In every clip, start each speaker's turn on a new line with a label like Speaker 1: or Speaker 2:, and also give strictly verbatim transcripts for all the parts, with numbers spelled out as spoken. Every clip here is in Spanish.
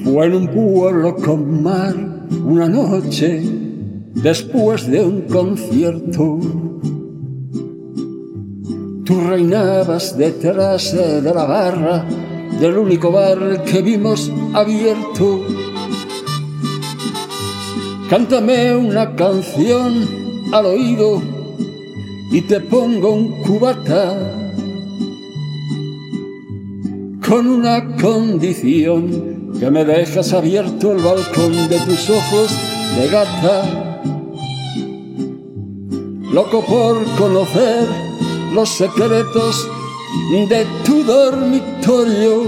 Speaker 1: Fue en un pueblo con mar una noche después de un concierto. Tú reinabas detrás de la barra del único bar que vimos abierto. Cántame una canción al oído y te pongo un cubata, con una condición, que me dejas abierto el balcón de tus ojos de gata. Loco por conocer los secretos de tu dormitorio.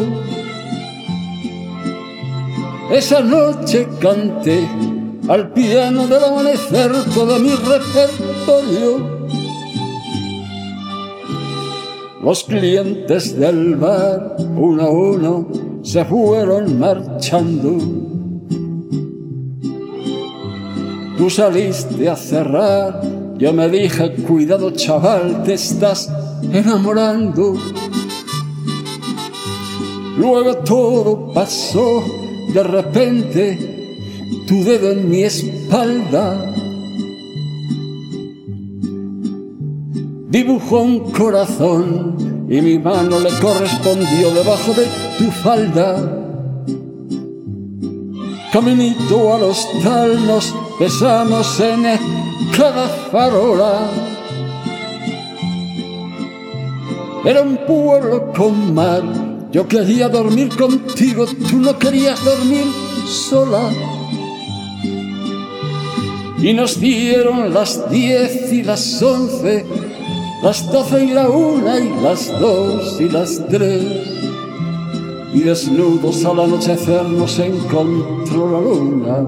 Speaker 1: Esa noche canté al piano del amanecer todo mi repertorio. Los clientes del bar, uno a uno, se fueron marchando. Tú saliste a cerrar, yo me dije, cuidado chaval, te estás enamorando. Luego todo pasó, de repente, tu dedo en mi espalda dibujó un corazón y mi mano le correspondió debajo de tu falda. Caminito al hostal nos besamos en cada farola. Era un pueblo con mar, yo quería dormir contigo, tú no querías dormir sola. Y nos dieron las diez y las once, las doce y la una y las dos y las tres, y desnudos al anochecer nos encontró la luna.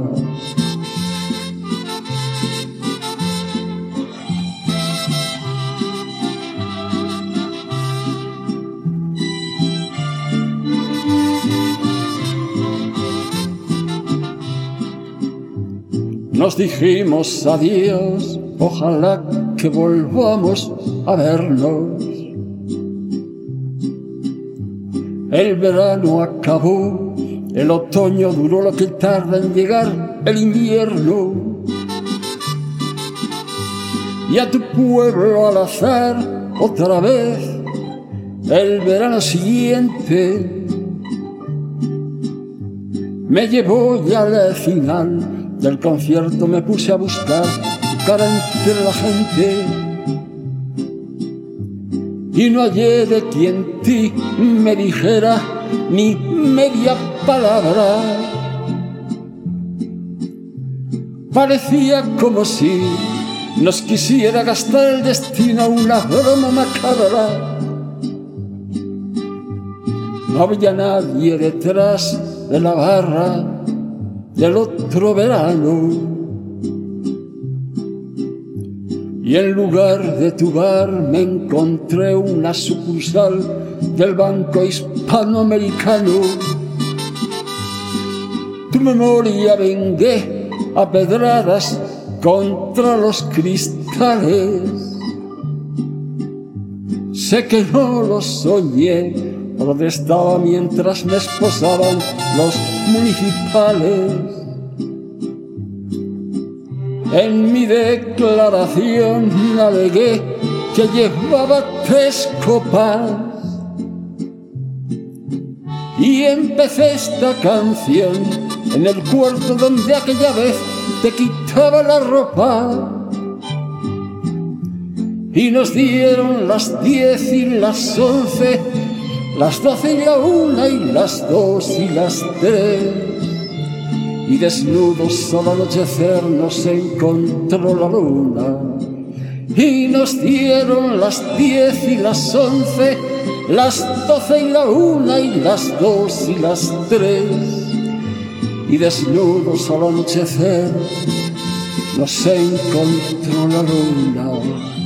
Speaker 1: Nos dijimos adiós, ojalá que volvamos a vernos. El verano acabó, el otoño duró lo que tarda en llegar el invierno. Y a tu pueblo al azar, otra vez, el verano siguiente me llevó ya al final del concierto, me puse a buscar tu cara entre la gente y no hallé de quien ti me dijera ni media palabra. Parecía como si nos quisiera gastar el destino una broma macabra. No había nadie detrás de la barra del otro verano, y en lugar de tu bar me encontré una sucursal del Banco Hispanoamericano. Tu memoria vengué a pedradas contra los cristales. Sé que no lo soñé, protestaba mientras me esposaban los municipales. En mi declaración alegué que llevaba tres copas y empecé esta canción en el cuarto donde aquella vez te quitaba la ropa. Y nos dieron las diez y las once, las doce y la una y las dos y las tres, y desnudos al anochecer nos encontró la luna. Y nos dieron las diez y las once, las doce y la una y las dos y las tres, y desnudos al anochecer nos encontró la luna.